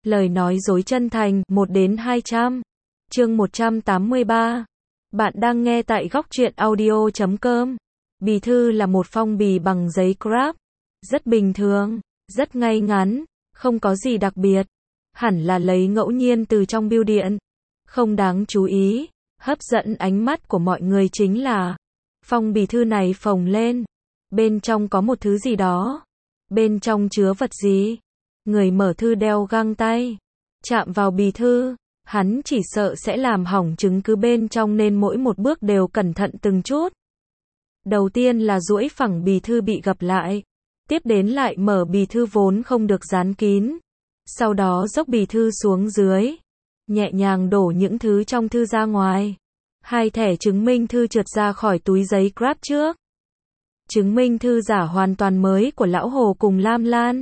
Lời nói dối chân thành, 1 đến 200. Chương 183. Bạn đang nghe tại góc truyện audio.com. Bì thư là một phong bì bằng giấy Scrap. Rất bình thường, rất ngay ngắn, không có gì đặc biệt. Hẳn là lấy ngẫu nhiên từ trong bưu điện. Không đáng chú ý, hấp dẫn ánh mắt của mọi người chính là phong bì thư này phồng lên. Bên trong có một thứ gì đó. Bên trong chứa vật gì? Người mở thư đeo găng tay. Chạm vào bì thư, hắn chỉ sợ sẽ làm hỏng chứng cứ bên trong nên mỗi một bước đều cẩn thận từng chút. Đầu tiên là duỗi phẳng bì thư bị gập lại. Tiếp đến lại mở bì thư vốn không được dán kín. Sau đó dốc bì thư xuống dưới. Nhẹ nhàng đổ những thứ trong thư ra ngoài. 2 thẻ chứng minh thư trượt ra khỏi túi giấy Scrap trước. Chứng minh thư giả hoàn toàn mới của Lão Hồ cùng Lam Lan.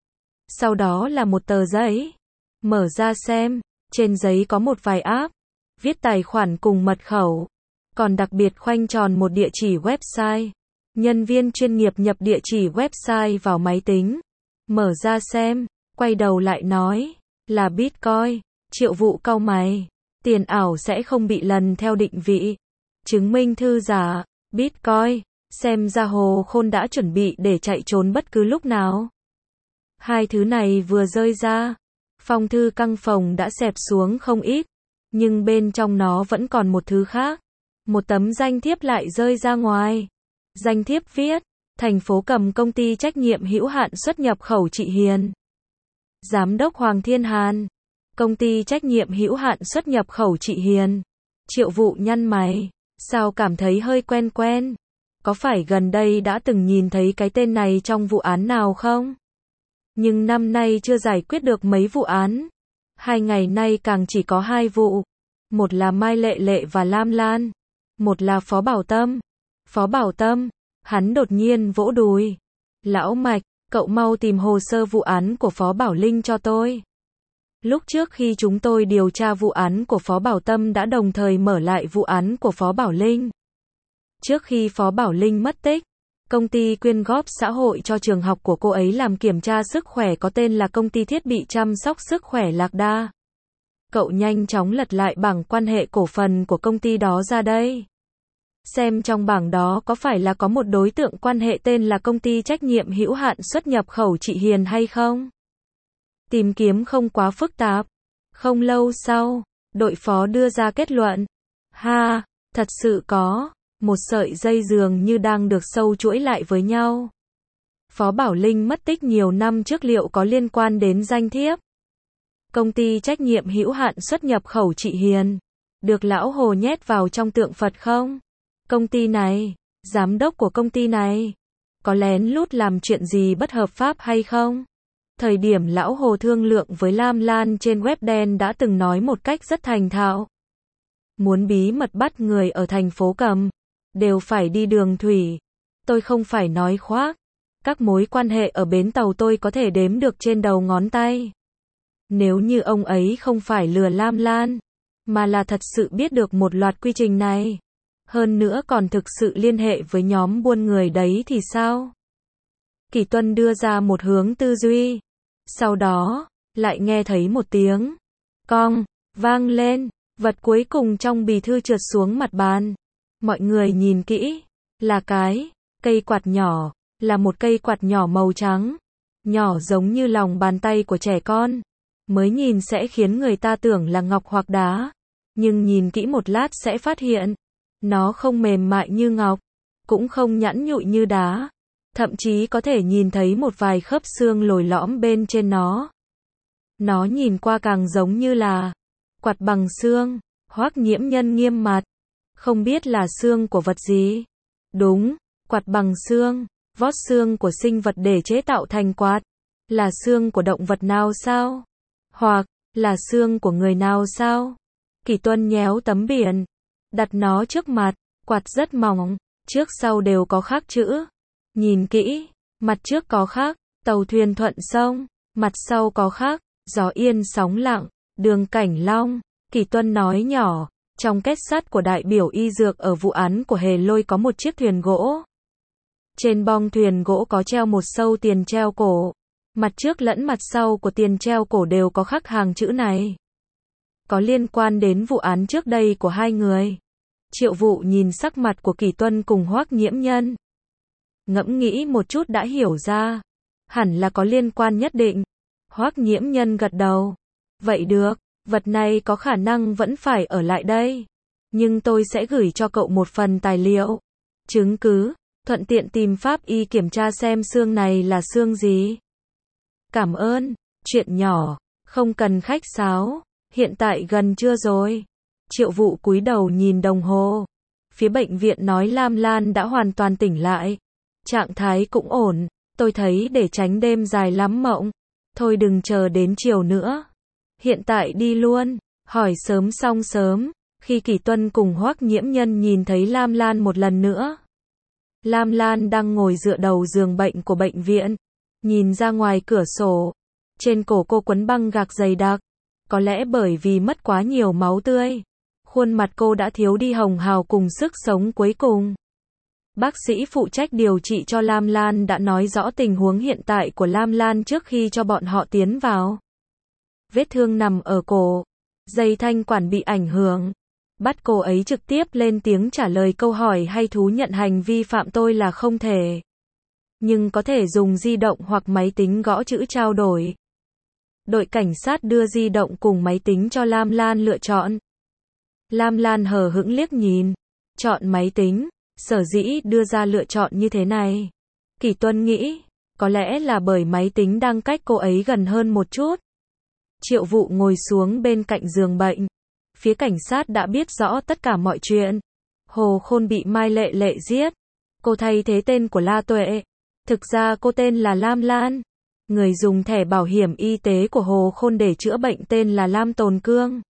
Sau đó là một tờ giấy. Mở ra xem, trên giấy có một vài app, viết tài khoản cùng mật khẩu. Còn đặc biệt khoanh tròn một địa chỉ website. Nhân viên chuyên nghiệp nhập địa chỉ website vào máy tính. Mở ra xem, quay đầu lại nói, là Bitcoin. Triệu Vụ cau mày, tiền ảo sẽ không bị lần theo định vị. Chứng minh thư giả, Bitcoin, xem ra Hồ Khôn đã chuẩn bị để chạy trốn bất cứ lúc nào. Hai thứ này vừa rơi ra, phong thư căng phồng đã xẹp xuống không ít, nhưng bên trong nó vẫn còn một thứ khác. Một tấm danh thiếp lại rơi ra ngoài. Danh thiếp viết, thành phố Cầm công ty trách nhiệm hữu hạn xuất nhập khẩu Chị Hiền. Giám đốc Hoàng Thiên Hàn. Công ty trách nhiệm hữu hạn xuất nhập khẩu Chị Hiền. Triệu Vụ nhăn mày, sao cảm thấy hơi quen quen? Có phải gần đây đã từng nhìn thấy cái tên này trong vụ án nào không? Nhưng năm nay chưa giải quyết được mấy vụ án. 2 ngày nay càng chỉ có 2 vụ. Một là Mai Lệ Lệ và Lam Lan. Một là Phó Bảo Tâm. Phó Bảo Tâm, hắn đột nhiên vỗ đùi. Lão Mạch, cậu mau tìm hồ sơ vụ án của Phó Bảo Linh cho tôi. Lúc trước khi chúng tôi điều tra vụ án của Phó Bảo Tâm đã đồng thời mở lại vụ án của Phó Bảo Linh. Trước khi Phó Bảo Linh mất tích, công ty quyên góp xã hội cho trường học của cô ấy làm kiểm tra sức khỏe có tên là Công ty Thiết bị chăm sóc sức khỏe Lạc Đa. Cậu nhanh chóng lật lại bảng quan hệ cổ phần của công ty đó ra đây. Xem trong bảng đó có phải là có một đối tượng quan hệ tên là Công ty trách nhiệm hữu hạn xuất nhập khẩu Chị Hiền hay không? Tìm kiếm không quá phức tạp. Không lâu sau, đội phó đưa ra kết luận. Ha, thật sự có. Một sợi dây dường như đang được sâu chuỗi lại với nhau. Phó Bảo Linh mất tích nhiều năm trước liệu có liên quan đến danh thiếp? Công ty trách nhiệm hữu hạn xuất nhập khẩu Chị Hiền. Được Lão Hồ nhét vào trong tượng Phật không? Công ty này, giám đốc của công ty này, có lén lút làm chuyện gì bất hợp pháp hay không? Thời điểm Lão Hồ thương lượng với Lam Lan trên web đen đã từng nói một cách rất thành thạo. Muốn bí mật bắt người ở thành phố Cầm, đều phải đi đường thủy. Tôi không phải nói khoác. Các mối quan hệ ở bến tàu tôi có thể đếm được trên đầu ngón tay. Nếu như ông ấy không phải lừa Lam Lan, mà là thật sự biết được một loạt quy trình này, hơn nữa còn thực sự liên hệ với nhóm buôn người đấy thì sao? Kỷ Tuân đưa ra một hướng tư duy. Sau đó, lại nghe thấy một tiếng cong vang lên, vật cuối cùng trong bì thư trượt xuống mặt bàn. Mọi người nhìn kỹ, là cái cây quạt nhỏ, là một cây quạt nhỏ màu trắng, nhỏ giống như lòng bàn tay của trẻ con. Mới nhìn sẽ khiến người ta tưởng là ngọc hoặc đá, nhưng nhìn kỹ một lát sẽ phát hiện, nó không mềm mại như ngọc, cũng không nhẵn nhụi như đá, thậm chí có thể nhìn thấy một vài khớp xương lồi lõm bên trên nó. Nó nhìn qua càng giống như là quạt bằng xương. Hoắc Nghiễm Nhân nghiêm mặt. Không biết là xương của vật gì? Đúng, quạt bằng xương, vót xương của sinh vật để chế tạo thành quạt. Là xương của động vật nào sao? Hoặc là xương của người nào sao? Kỷ Tuân nhéo tấm biển, đặt nó trước mặt, quạt rất mỏng, trước sau đều có khắc chữ. Nhìn kỹ, mặt trước có khắc, tàu thuyền thuận sông, mặt sau có khắc, gió yên sóng lặng, đường Cảnh Long. Kỷ Tuân nói nhỏ, trong kết sắt của đại biểu y dược ở vụ án của Hề Lôi có một chiếc thuyền gỗ. Trên bong thuyền gỗ có treo một sâu tiền treo cổ. Mặt trước lẫn mặt sau của tiền treo cổ đều có khắc hàng chữ này. Có liên quan đến vụ án trước đây của hai người. Triệu Vụ nhìn sắc mặt của Kỷ Tuân cùng Hoắc Nhiễm Nhân. Ngẫm nghĩ một chút đã hiểu ra. Hẳn là có liên quan nhất định. Hoắc Nhiễm Nhân gật đầu. Vậy được, vật này có khả năng vẫn phải ở lại đây. Nhưng tôi sẽ gửi cho cậu một phần tài liệu. Chứng cứ, thuận tiện tìm pháp y kiểm tra xem xương này là xương gì. Cảm ơn, chuyện nhỏ, không cần khách sáo, hiện tại gần trưa rồi. Triệu Vụ cúi đầu nhìn đồng hồ. Phía bệnh viện nói Lam Lan đã hoàn toàn tỉnh lại. Trạng thái cũng ổn, tôi thấy để tránh đêm dài lắm mộng. Thôi đừng chờ đến chiều nữa. Hiện tại đi luôn, hỏi sớm xong sớm. Khi Kỷ Tuân cùng Hoắc Nhiễm Nhân nhìn thấy Lam Lan một lần nữa. Lam Lan đang ngồi dựa đầu giường bệnh của bệnh viện. Nhìn ra ngoài cửa sổ. Trên cổ cô quấn băng gạc dày đặc. Có lẽ bởi vì mất quá nhiều máu tươi. Khuôn mặt cô đã thiếu đi hồng hào cùng sức sống cuối cùng. Bác sĩ phụ trách điều trị cho Lam Lan đã nói rõ tình huống hiện tại của Lam Lan trước khi cho bọn họ tiến vào. Vết thương nằm ở cổ. Dây thanh quản bị ảnh hưởng. Bắt cô ấy trực tiếp lên tiếng trả lời câu hỏi hay thú nhận hành vi phạm tôi là không thể. Nhưng có thể dùng di động hoặc máy tính gõ chữ trao đổi. Đội cảnh sát đưa di động cùng máy tính cho Lam Lan lựa chọn. Lam Lan hờ hững liếc nhìn. Chọn máy tính. Sở dĩ đưa ra lựa chọn như thế này. Kỷ Tuân nghĩ. Có lẽ là bởi máy tính đang cách cô ấy gần hơn một chút. Triệu Vụ ngồi xuống bên cạnh giường bệnh. Phía cảnh sát đã biết rõ tất cả mọi chuyện. Hồ Khôn bị Mai Lệ Lệ giết. Cô thay thế tên của La Tuệ. Thực ra cô tên là Lam Lan. Người dùng thẻ bảo hiểm y tế của Hồ Khôn để chữa bệnh tên là Lam Tồn Cương.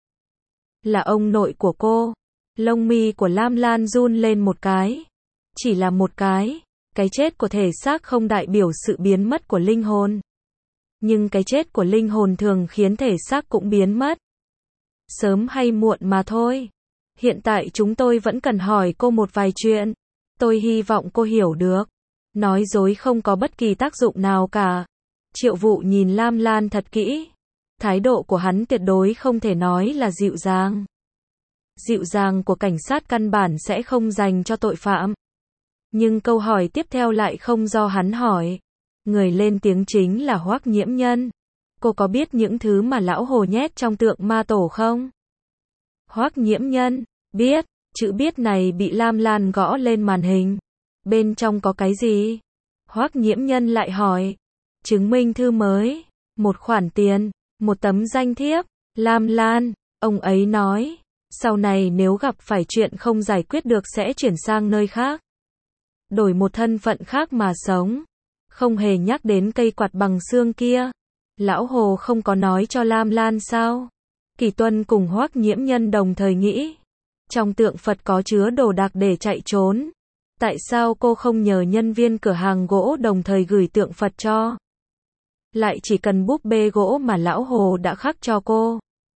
Là ông nội của cô. Lông mi của Lam Lan run lên một cái. Chỉ là một cái. Cái chết của thể xác không đại biểu sự biến mất của linh hồn. Nhưng cái chết của linh hồn thường khiến thể xác cũng biến mất. Sớm hay muộn mà thôi. Hiện tại chúng tôi vẫn cần hỏi cô một vài chuyện. Tôi hy vọng cô hiểu được. Nói dối không có bất kỳ tác dụng nào cả. Triệu Vụ nhìn Lam Lan thật kỹ. Thái độ của hắn tuyệt đối không thể nói là dịu dàng. Dịu dàng của cảnh sát căn bản sẽ không dành cho tội phạm. Nhưng câu hỏi tiếp theo lại không do hắn hỏi. Người lên tiếng chính là Hoắc Nhiễm Nhân. Cô có biết những thứ mà lão Hồ nhét trong tượng ma tổ không? Hoắc Nhiễm Nhân, biết. Chữ biết này bị Lam Lan gõ lên màn hình. Bên trong có cái gì? Hoắc Nhiễm Nhân lại hỏi. Chứng minh thư mới, một khoản tiền, một tấm danh thiếp. Lam Lan, ông ấy nói. Sau này nếu gặp phải chuyện không giải quyết được sẽ chuyển sang nơi khác. Đổi một thân phận khác mà sống. Không hề nhắc đến cây quạt bằng xương kia. Lão Hồ không có nói cho Lam Lan sao? Kỷ Tuân cùng Hoắc Nhiễm Nhân đồng thời nghĩ. Trong tượng Phật có chứa đồ đạc để chạy trốn. Tại sao cô không nhờ nhân viên cửa hàng gỗ đồng thời gửi tượng Phật cho? Lại chỉ cần búp bê gỗ mà lão Hồ đã khắc cho cô.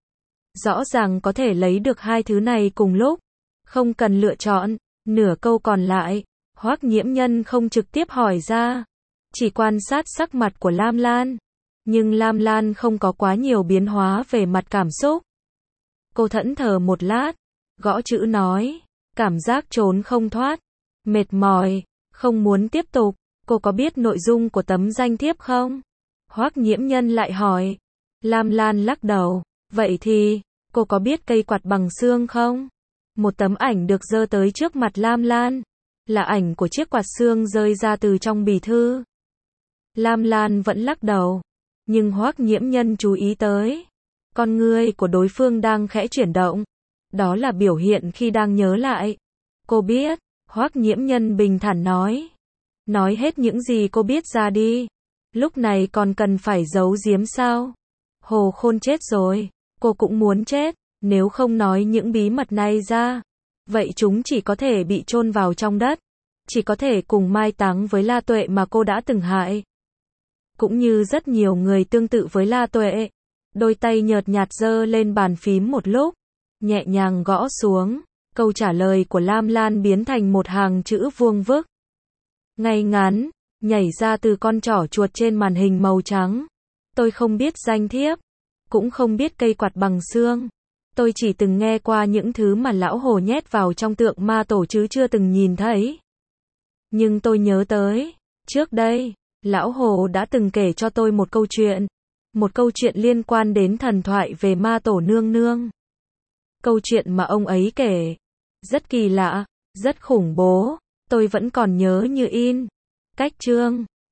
Rõ ràng có thể lấy được hai thứ này cùng lúc. Không cần lựa chọn. Nửa câu còn lại, Hoắc Nhiễm Nhân không trực tiếp hỏi ra. Chỉ quan sát sắc mặt của Lam Lan. Nhưng Lam Lan không có quá nhiều biến hóa về mặt cảm xúc. Cô thẫn thờ một lát. Gõ chữ nói. Cảm giác trốn không thoát. Mệt mỏi. Không muốn tiếp tục. Cô có biết nội dung của tấm danh thiếp không? Hoắc Nhiễm Nhân lại hỏi. Lam Lan lắc đầu. Vậy thì, cô có biết cây quạt bằng xương không? Một tấm ảnh được giơ tới trước mặt Lam Lan. Là ảnh của chiếc quạt xương rơi ra từ trong bì thư. Lam Lan vẫn lắc đầu. Nhưng Hoắc Nhiễm Nhân chú ý tới. Con ngươi của đối phương đang khẽ chuyển động. Đó là biểu hiện khi đang nhớ lại. Cô biết. Hoắc Nhiễm Nhân bình thản nói. Nói hết những gì cô biết ra đi. Lúc này còn cần phải giấu giếm sao? Hồ Khôn chết rồi. Cô cũng muốn chết. Nếu không nói những bí mật này ra. Vậy chúng chỉ có thể bị chôn vào trong đất. Chỉ có thể cùng mai táng với La Tuệ mà cô đã từng hại. Cũng như rất nhiều người tương tự với La Tuệ. Đôi tay nhợt nhạt giơ lên bàn phím một lúc. Nhẹ nhàng gõ xuống. Câu trả lời của Lam Lan biến thành một hàng chữ vuông vức. Ngay ngắn, nhảy ra từ con trỏ chuột trên màn hình màu trắng. Tôi không biết danh thiếp, cũng không biết cây quạt bằng xương. Tôi chỉ từng nghe qua những thứ mà lão Hồ nhét vào trong tượng ma tổ chứ chưa từng nhìn thấy. Nhưng tôi nhớ tới, trước đây, lão Hồ đã từng kể cho tôi một câu chuyện. Một câu chuyện liên quan đến thần thoại về ma tổ nương nương. Câu chuyện mà ông ấy kể, rất kỳ lạ, rất khủng bố, tôi vẫn còn nhớ như in. Cách chương